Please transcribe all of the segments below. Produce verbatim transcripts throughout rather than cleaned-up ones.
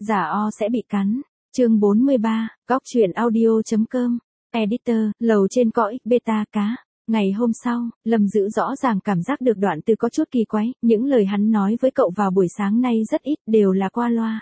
giả o sẽ bị cắn. Chương bốn mươi ba, Góc truyện audio.com. Editor, lầu trên cõi, beta cá. Ngày hôm sau, Lâm Dữ rõ ràng cảm giác được đoạn từ có chút kỳ quái, những lời hắn nói với cậu vào buổi sáng nay rất ít, đều là qua loa.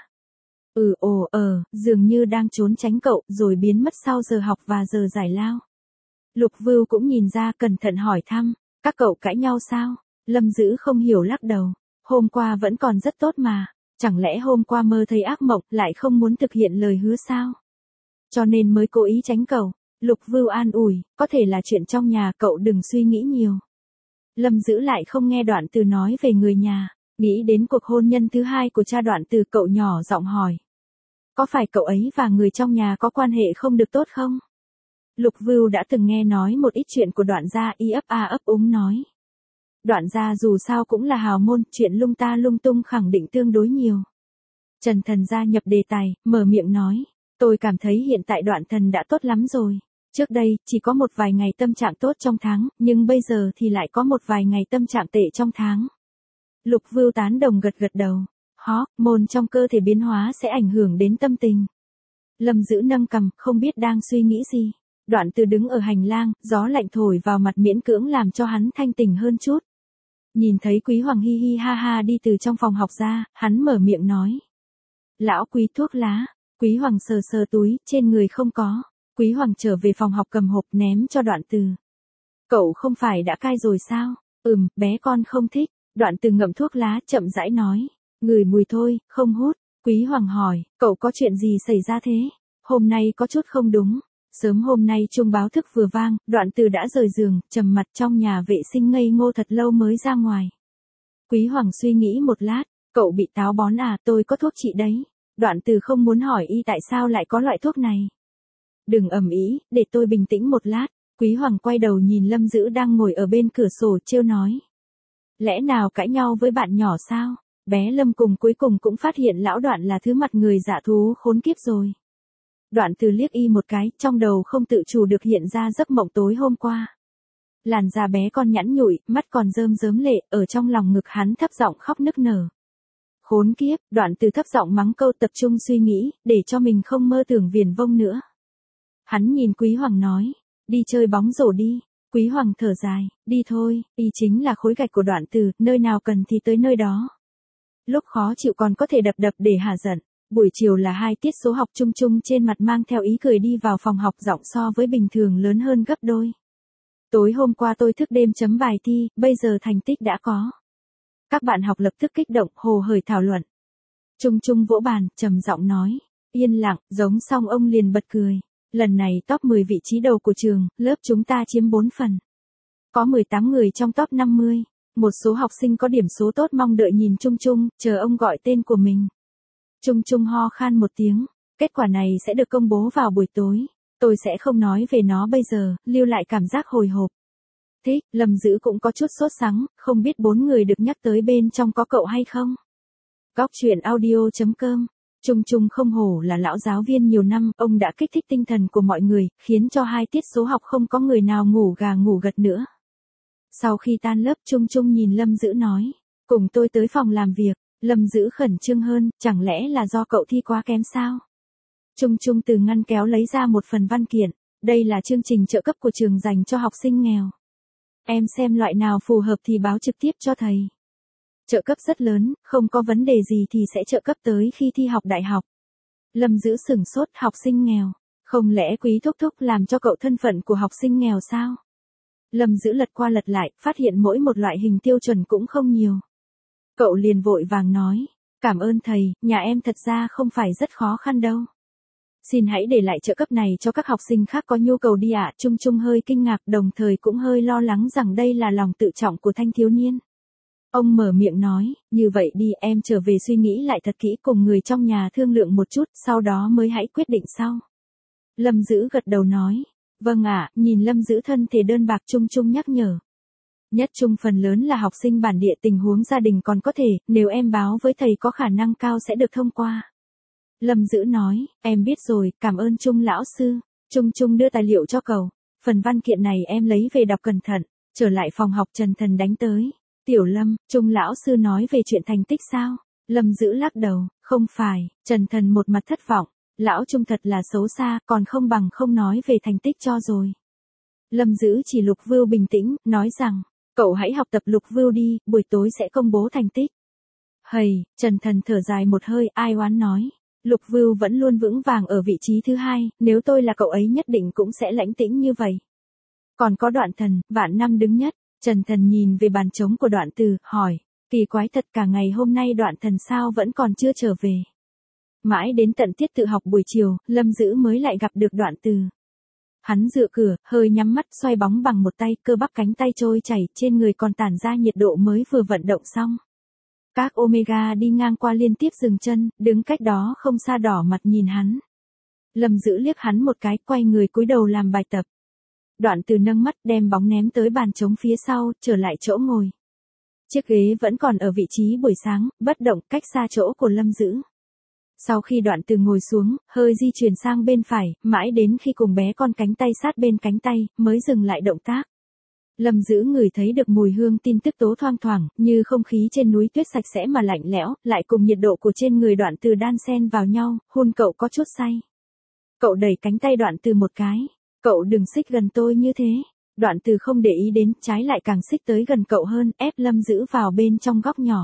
Ừ ồ ờ, dường như đang trốn tránh cậu, rồi biến mất sau giờ học và giờ giải lao. Lục Vưu cũng nhìn ra, cẩn thận hỏi thăm, các cậu cãi nhau sao? Lâm Dữ không hiểu lắc đầu, hôm qua vẫn còn rất tốt mà, chẳng lẽ hôm qua mơ thấy ác mộng, lại không muốn thực hiện lời hứa sao? Cho nên mới cố ý tránh cậu. Lục Vưu an ủi, có thể là chuyện trong nhà, cậu đừng suy nghĩ nhiều. Lâm Dữ lại không nghe đoạn từ nói về người nhà, nghĩ đến cuộc hôn nhân thứ hai của cha đoạn từ, cậu nhỏ giọng hỏi. Có phải cậu ấy và người trong nhà có quan hệ không được tốt không? Lục Vưu đã từng nghe nói một ít chuyện của đoạn gia, y ấp a ấp úng nói. Đoạn gia dù sao cũng là hào môn, chuyện lung ta lung tung khẳng định tương đối nhiều. Trần Thần gia nhập đề tài, mở miệng nói, tôi cảm thấy hiện tại Đoạn Thần đã tốt lắm rồi. Trước đây, chỉ có một vài ngày tâm trạng tốt trong tháng, nhưng bây giờ thì lại có một vài ngày tâm trạng tệ trong tháng. Lục Vưu tán đồng gật gật đầu. Hó, môn trong cơ thể biến hóa sẽ ảnh hưởng đến tâm tình. Lâm Dữ nâng cằm, không biết đang suy nghĩ gì. Đoạn từ đứng ở hành lang, gió lạnh thổi vào mặt miễn cưỡng làm cho hắn thanh tỉnh hơn chút. Nhìn thấy Quý Hoàng hi hi ha ha đi từ trong phòng học ra, hắn mở miệng nói. Lão Quý thuốc lá. Quý Hoàng sờ sờ túi, trên người không có. Quý Hoàng trở về phòng học cầm hộp ném cho Đoạn Từ. Cậu không phải đã cai rồi sao? Ừm, bé con không thích. Đoạn Từ ngậm thuốc lá, chậm rãi nói. Ngửi mùi thôi, không hút. Quý Hoàng hỏi, cậu có chuyện gì xảy ra thế? Hôm nay có chút không đúng. Sớm hôm nay chuông báo thức vừa vang, Đoạn Từ đã rời giường, trầm mặt trong nhà vệ sinh ngây ngô thật lâu mới ra ngoài. Quý Hoàng suy nghĩ một lát, cậu bị táo bón à, tôi có thuốc trị đấy. Đoạn Từ không muốn hỏi y tại sao lại có loại thuốc này. Đừng ầm ĩ, để tôi bình tĩnh một lát. Quý Hoàng quay đầu nhìn Lâm Dữ đang ngồi ở bên cửa sổ trêu nói. Lẽ nào cãi nhau với bạn nhỏ sao? Bé Lâm cùng cuối cùng cũng phát hiện lão Đoạn là thứ mặt người dạ thú khốn kiếp rồi. Đoạn Từ liếc y một cái, trong đầu không tự chủ được hiện ra giấc mộng tối hôm qua. Làn da bé con nhẵn nhụi, mắt còn rơm rớm lệ, ở trong lòng ngực hắn thấp giọng khóc nức nở. Khốn kiếp, Đoạn Từ thấp giọng mắng câu, tập trung suy nghĩ, để cho mình không mơ tưởng viển vông nữa. Hắn nhìn Quý Hoàng nói, đi chơi bóng rổ đi. Quý Hoàng thở dài, đi thôi, y chính là khối gạch của Đoạn Từ, nơi nào cần thì tới nơi đó. Lúc khó chịu còn có thể đập đập để hả giận. Buổi chiều là hai tiết số học, chung chung trên mặt mang theo ý cười đi vào phòng học, giọng so với bình thường lớn hơn gấp đôi. Tối hôm qua tôi thức đêm chấm bài thi, bây giờ thành tích đã có. Các bạn học lập tức kích động, hồ hởi thảo luận. Chung chung vỗ bàn, trầm giọng nói. Yên lặng, giống xong ông liền bật cười. Lần này top mười vị trí đầu của trường, lớp chúng ta chiếm bốn phần. Có mười tám người trong top năm mươi. Một số học sinh có điểm số tốt mong đợi nhìn Chung Chung, chờ ông gọi tên của mình. Chung Chung ho khan một tiếng. Kết quả này sẽ được công bố vào buổi tối. Tôi sẽ không nói về nó bây giờ, lưu lại cảm giác hồi hộp. Thích, Lâm Dữ cũng có chút sốt sắng, không biết bốn người được nhắc tới bên trong có cậu hay không? Góc truyện audio.com. Chung Chung không hổ là lão giáo viên nhiều năm, ông đã kích thích tinh thần của mọi người, khiến cho hai tiết số học không có người nào ngủ gà ngủ gật nữa. Sau khi tan lớp, Chung Chung nhìn Lâm Dữ nói, cùng tôi tới phòng làm việc. Lâm Dữ khẩn trương hơn, chẳng lẽ là do cậu thi quá kém sao? Chung Chung từ ngăn kéo lấy ra một phần văn kiện, đây là chương trình trợ cấp của trường dành cho học sinh nghèo. Em xem loại nào phù hợp thì báo trực tiếp cho thầy. Trợ cấp rất lớn, không có vấn đề gì thì sẽ trợ cấp tới khi thi học đại học. Lâm Dữ sửng sốt, học sinh nghèo. Không lẽ Quý thúc thúc làm cho cậu thân phận của học sinh nghèo sao? Lâm Dữ lật qua lật lại, phát hiện mỗi một loại hình tiêu chuẩn cũng không nhiều. Cậu liền vội vàng nói, cảm ơn thầy, nhà em thật ra không phải rất khó khăn đâu. Xin hãy để lại trợ cấp này cho các học sinh khác có nhu cầu đi ạ. Chung Chung hơi kinh ngạc, đồng thời cũng hơi lo lắng rằng đây là lòng tự trọng của thanh thiếu niên. Ông mở miệng nói, như vậy đi, em trở về suy nghĩ lại thật kỹ, cùng người trong nhà thương lượng một chút, sau đó mới hãy quyết định sau. Lâm Dữ gật đầu nói, vâng ạ. Nhìn Lâm Dữ thân thể đơn bạc, Chung Chung nhắc nhở. Nhất Chung phần lớn là học sinh bản địa, tình huống gia đình còn có thể, nếu em báo với thầy có khả năng cao sẽ được thông qua. Lâm Dữ nói, em biết rồi, cảm ơn Chung lão sư. Chung Chung đưa tài liệu cho cậu. Phần văn kiện này em lấy về đọc cẩn thận. Trở lại phòng học, Trần Thần đánh tới. Tiểu Lâm, Chung lão sư nói về chuyện thành tích sao? Lâm Dữ lắc đầu, không phải, Trần Thần một mặt thất vọng, lão Trung thật là xấu xa, còn không bằng không nói về thành tích cho rồi. Lâm Dữ chỉ Lục Vưu bình tĩnh, nói rằng, cậu hãy học tập Lục Vưu đi, buổi tối sẽ công bố thành tích. Hầy, Trần Thần thở dài một hơi, ai oán nói. Lục Vưu vẫn luôn vững vàng ở vị trí thứ hai, nếu tôi là cậu ấy nhất định cũng sẽ lãnh tĩnh như vậy. Còn có Đoạn Thần, vạn năm đứng nhất. Trần Thần nhìn về bàn trống của Đoạn Từ, hỏi, kỳ quái thật cả ngày hôm nay Đoạn Thần sao vẫn còn chưa trở về. Mãi đến tận tiết tự học buổi chiều, Lâm Dữ mới lại gặp được Đoạn Từ. Hắn dựa cửa, hơi nhắm mắt xoay bóng bằng một tay, cơ bắp cánh tay trôi chảy, trên người còn tản ra nhiệt độ mới vừa vận động xong. Các Omega đi ngang qua liên tiếp dừng chân, đứng cách đó không xa đỏ mặt nhìn hắn. Lâm Dữ liếc hắn một cái, quay người cúi đầu làm bài tập. Đoạn Từ nâng mắt đem bóng ném tới bàn trống phía sau, trở lại chỗ ngồi. Chiếc ghế vẫn còn ở vị trí buổi sáng, bất động cách xa chỗ của Lâm Dữ. Sau khi Đoạn Từ ngồi xuống, hơi di chuyển sang bên phải, mãi đến khi cùng bé con cánh tay sát bên cánh tay, mới dừng lại động tác. Lâm Dữ ngửi thấy được mùi hương tin tức tố thoang thoảng, như không khí trên núi tuyết sạch sẽ mà lạnh lẽo, lại cùng nhiệt độ của trên người Đoạn Từ đan xen vào nhau, hôn cậu có chút say. Cậu đẩy cánh tay Đoạn Từ một cái. Cậu đừng xích gần tôi như thế. Đoạn Từ không để ý đến, trái lại càng xích tới gần cậu hơn, ép Lâm Dữ vào bên trong góc nhỏ.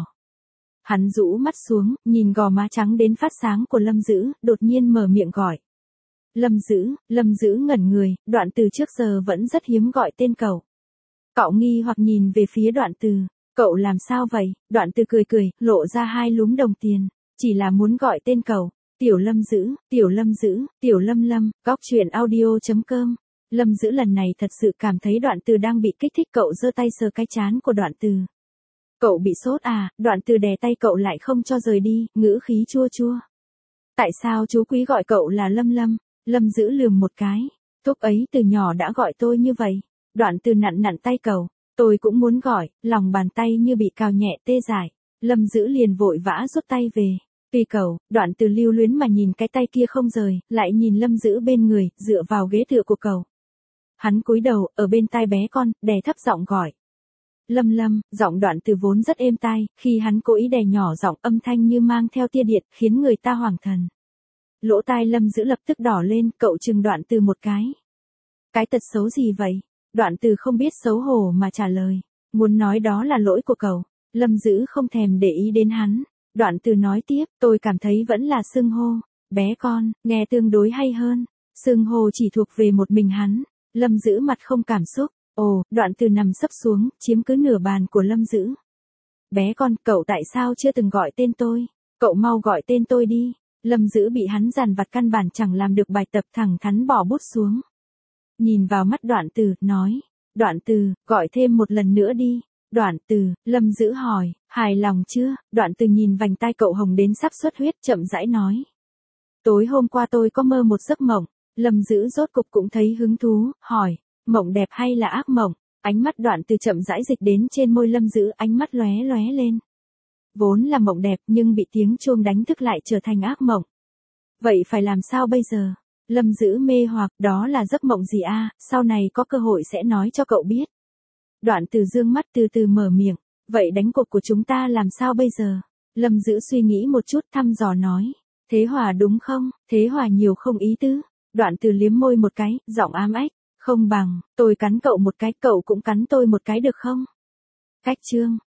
Hắn rũ mắt xuống, nhìn gò má trắng đến phát sáng của Lâm Dữ, đột nhiên mở miệng gọi. Lâm Dữ, Lâm Dữ ngẩn người, Đoạn Từ trước giờ vẫn rất hiếm gọi tên cậu. Cậu nghi hoặc nhìn về phía Đoạn Từ, cậu làm sao vậy? Đoạn Từ cười cười, lộ ra hai lúm đồng tiền, chỉ là muốn gọi tên cậu. Tiểu Lâm Dữ, Tiểu Lâm Dữ, Tiểu Lâm Lâm, góc truyện audio chấm com. Lâm Dữ lần này thật sự cảm thấy Đoạn Từ đang bị kích thích, cậu giơ tay sờ cái trán của Đoạn Từ. Cậu bị sốt à? Đoạn Từ đè tay cậu lại không cho rời đi, ngữ khí chua chua. Tại sao chú quý gọi cậu là Lâm Lâm? Lâm Dữ lườm một cái. Thúc ấy từ nhỏ đã gọi tôi như vậy. Đoạn Từ nặn nặn tay cậu. Tôi cũng muốn gọi, lòng bàn tay như bị cào nhẹ tê dại. Lâm Dữ liền vội vã rút tay về. Vì cậu, Đoạn Từ lưu luyến mà nhìn cái tay kia không rời, lại nhìn Lâm Dữ bên người, dựa vào ghế tựa của cậu. Hắn cúi đầu, ở bên tai bé con, đè thấp giọng gọi. Lâm Lâm, giọng Đoạn Từ vốn rất êm tai, khi hắn cố ý đè nhỏ giọng, âm thanh như mang theo tia điện, khiến người ta hoảng thần. Lỗ tai Lâm Dữ lập tức đỏ lên, cậu chừng Đoạn Từ một cái. Cái tật xấu gì vậy? Đoạn Từ không biết xấu hổ mà trả lời. Muốn nói đó là lỗi của cậu. Lâm Dữ không thèm để ý đến hắn. Đoạn Từ nói tiếp, tôi cảm thấy vẫn là xưng hô. Bé con, nghe tương đối hay hơn. Xưng hô chỉ thuộc về một mình hắn. Lâm Dữ mặt không cảm xúc. Ồ, Đoạn Từ nằm sấp xuống, chiếm cứ nửa bàn của Lâm Dữ. Bé con, cậu tại sao chưa từng gọi tên tôi? Cậu mau gọi tên tôi đi. Lâm Dữ bị hắn dằn vặt căn bản chẳng làm được bài tập, thẳng thắn bỏ bút xuống. Nhìn vào mắt Đoạn Từ, nói. Đoạn Từ, gọi thêm một lần nữa đi. Đoạn Từ, Lâm Dữ hỏi, hài lòng chưa? Đoạn Từ nhìn vành tai cậu hồng đến sắp xuất huyết, chậm rãi nói. Tối hôm qua tôi có mơ một giấc mộng. Lâm Dữ rốt cục cũng thấy hứng thú, hỏi. Mộng đẹp hay là ác mộng? Ánh mắt Đoạn Từ chậm rãi dịch đến trên môi Lâm Dữ, ánh mắt lóe lóe lên. Vốn là mộng đẹp nhưng bị tiếng chuông đánh thức lại trở thành ác mộng. Vậy phải làm sao bây giờ? Lâm Dữ mê hoặc, đó là giấc mộng gì a? Sau này có cơ hội sẽ nói cho cậu biết. Đoạn Từ dương mắt từ từ mở miệng, vậy đánh cuộc của chúng ta làm sao bây giờ? Lâm Dữ suy nghĩ một chút, thăm dò nói. Thế hòa đúng không? Thế hòa nhiều không ý tứ. Đoạn Từ liếm môi một cái, giọng ám ách. Không bằng, tôi cắn cậu một cái, cậu cũng cắn tôi một cái được không? Cách chương.